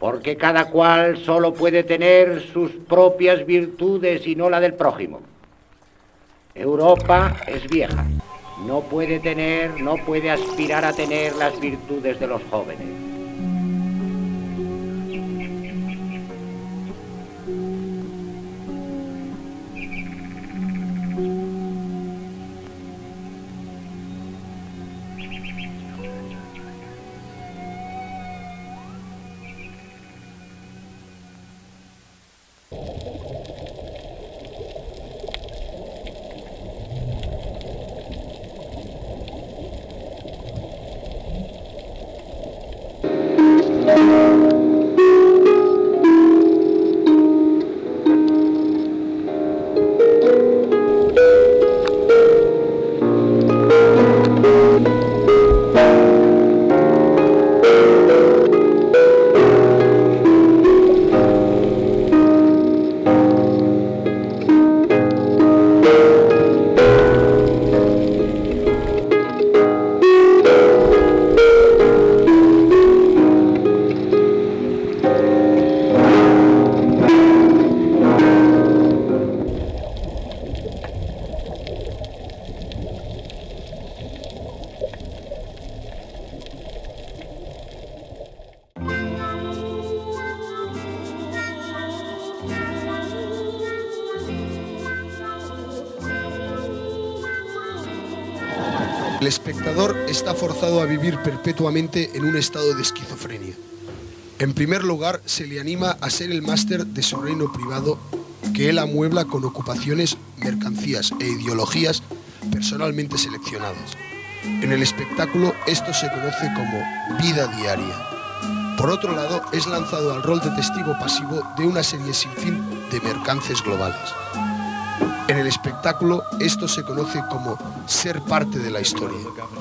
porque cada cual solo puede tener sus propias virtudes y no la del prójimo. Europa es vieja, no puede aspirar a tener las virtudes de los jóvenes. El espectador está forzado a vivir perpetuamente en un estado de esquizofrenia. En primer lugar, se le anima a ser el máster de su reino privado, que él amuebla con ocupaciones, mercancías e ideologías personalmente seleccionadas. En el espectáculo, esto se conoce como vida diaria. Por otro lado, es lanzado al rol de testigo pasivo de una serie sin fin de mercances globales. En el espectáculo, esto se conoce como ser parte de la historia.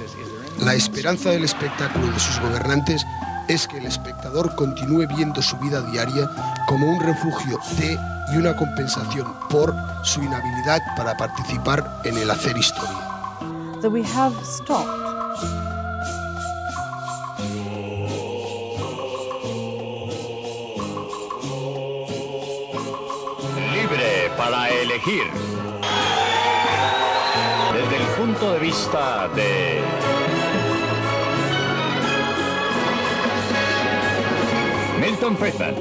La esperanza del espectáculo y de sus gobernantes es que el espectador continúe viendo su vida diaria como un refugio de y una compensación por su inhabilidad para participar en el hacer historia. That we have stopped. Libre para elegir. Desde el punto de vista de Milton Friedman.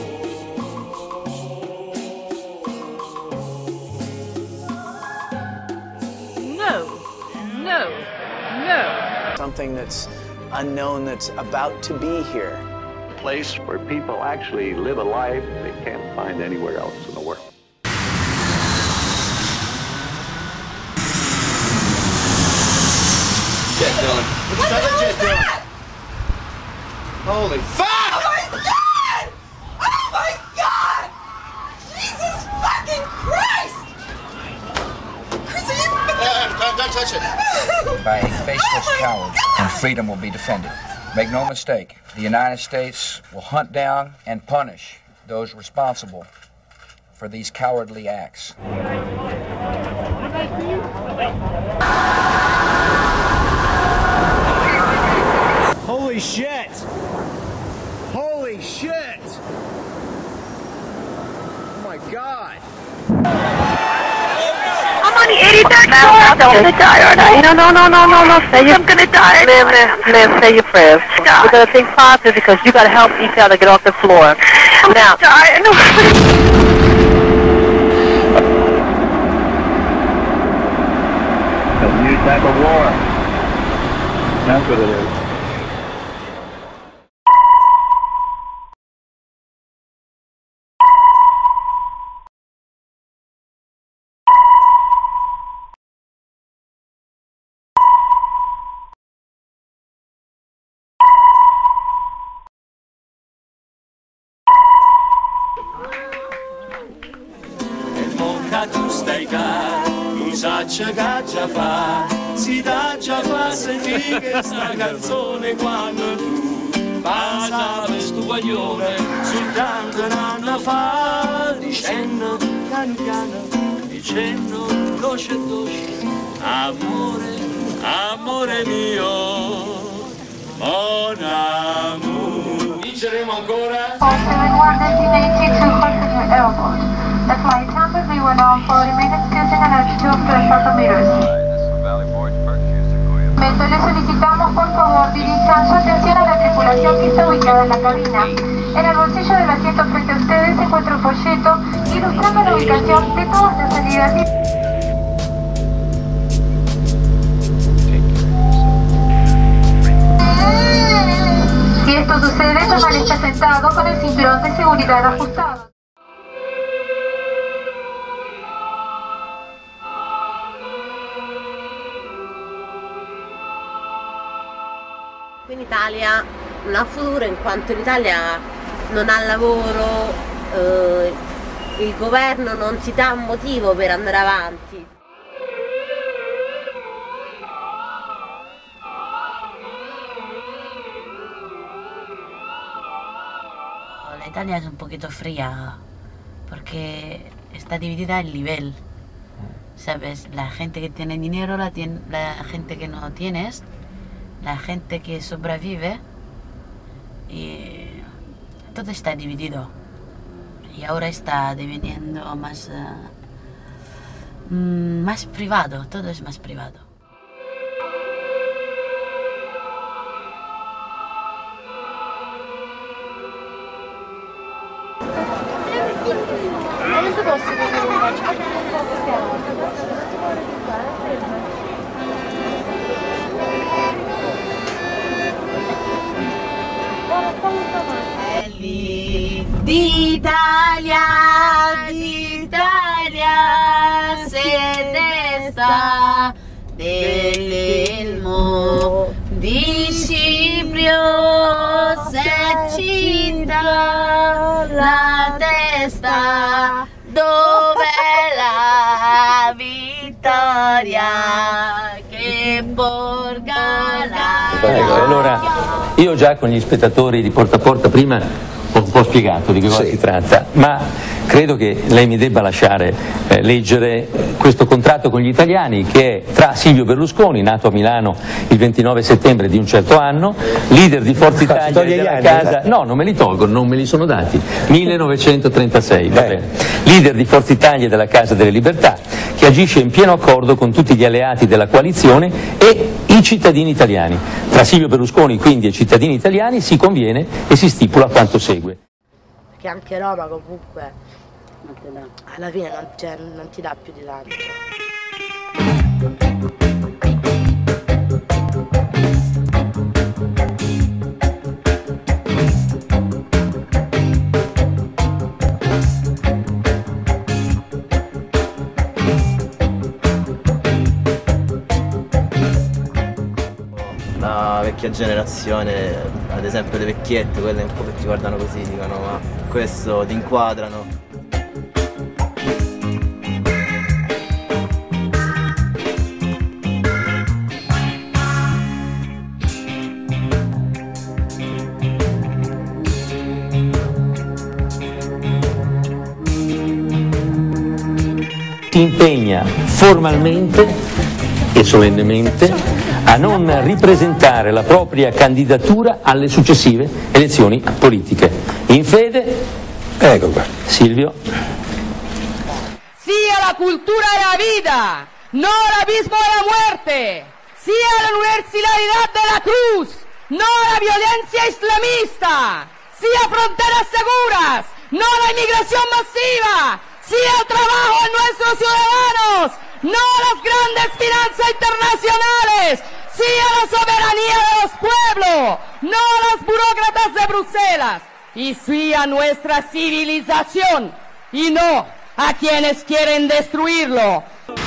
No. Something that's unknown, that's about to be here. A place where people actually live a life they can't find anywhere else in the world. Jet Dillon. What's that Jet Dillon? Holy fuck! Oh my god! Oh my god! Jesus fucking Christ! Chris, are you... Don't touch it. By a faceless coward, and freedom will be defended. Make no mistake, the United States will hunt down and punish those responsible for these cowardly acts. Holy shit! Holy shit! Oh my god! I'm on the 83rd floor. I'm gonna die, aren't I? No. I'm gonna die. Liv, say your prayers. We're gonna think positive because you gotta help each other get off the floor. I'm gonna die. It's a new type of war. That's what it is. Tu stai qua, non saccia che già fa, si dà già fa sentire questa canzone quando tu passavi sto guaglione, soltanto un anno fa, dicendo piano piano, dicendo dolce dolce, amore, amore mio, mon amour. vinceremo ancora? The flight temperature went on for remaining excusing an altitude of 3 meters. Le solicitamos por favor dirijan su atención a la tripulación que está ubicada en la cabina. En el bolsillo del asiento frente a ustedes se encuentra un folleto ilustrando la ubicación de todas las salidas. Si esto sucede, permanezca sentado con el cinturón de seguridad ajustado. In Italia non ha futuro in quanto l'Italia non ha lavoro, il governo non ti dà motivo per andare avanti. La Italia es un poquito fría porque está dividida en nivel, ¿sabes? La gente que tiene dinero, la gente que no tienes, la gente que sobrevive, y todo está dividido. Y ahora está deveniendo más privado, todo es más privado. D'Italia se desta dell'elmo di Ciprio s'eccita la testa dove la vittoria che porga la... Ecco, allora io già con gli spettatori di Porta a Porta prima ho un po' spiegato di che cosa si tratta, ma credo che lei mi debba lasciare leggere questo contratto con gli italiani che è tra Silvio Berlusconi, nato a Milano il 29 settembre di un certo anno, leader di Forza Italia della casa... No, non me li tolgo, non me li sono dati. 1936, va bene. Leader di Forza Italia della Casa delle Libertà, che agisce in pieno accordo con tutti gli alleati della coalizione e i cittadini italiani. Tra Silvio Berlusconi quindi e i cittadini italiani si conviene e si stipula quanto segue. Perché anche Roma comunque alla fine non ti dà più di tanto. La vecchia generazione, ad esempio le vecchiette, quelle un po' che ti guardano così, dicono ma questo ti inquadrano. Si impegna formalmente e solennemente a non ripresentare la propria candidatura alle successive elezioni politiche. In fede, ecco qua, Silvio. Sí a la cultura de la vida, no al abismo de la muerte. Sí a la universalidad de la cruz, no a la violencia islamista. Sí a fronteras seguras, no a la inmigración masiva. Sí al trabajo de nuestros ciudadanos, no a las grandes finanzas internacionales. Sí a la soberanía de los pueblos, no a los burócratas de Bruselas. Y sí a nuestra civilización, y no a quienes quieren destruirlo.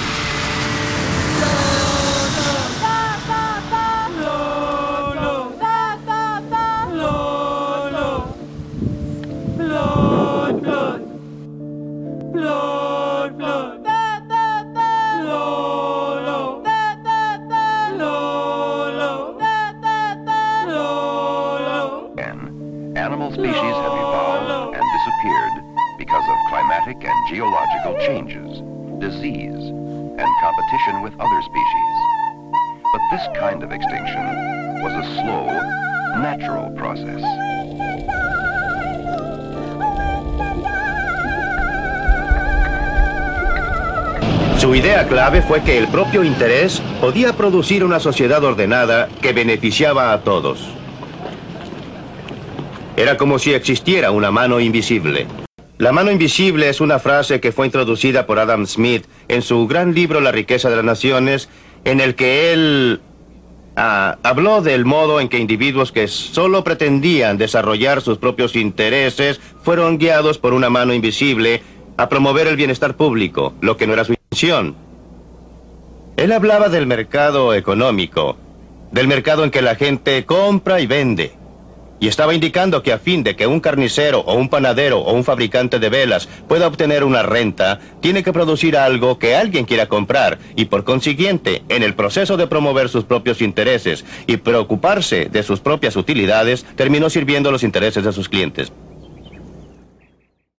Animal species have evolved and disappeared because of climatic and geological changes, disease, and competition with other species. But this kind of extinction was a slow, natural process. Su idea clave fue que el propio interés podía producir una sociedad ordenada que beneficiaba a todos. Era como si existiera una mano invisible. La mano invisible es una frase que fue introducida por Adam Smith en su gran libro La riqueza de las naciones, en el que él habló del modo en que individuos que solo pretendían desarrollar sus propios intereses fueron guiados por una mano invisible a promover el bienestar público, lo que no era su intención. Él hablaba del mercado económico, del mercado en que la gente compra y vende. Y estaba indicando que a fin de que un carnicero o un panadero o un fabricante de velas pueda obtener una renta, tiene que producir algo que alguien quiera comprar y por consiguiente, en el proceso de promover sus propios intereses y preocuparse de sus propias utilidades, terminó sirviendo los intereses de sus clientes.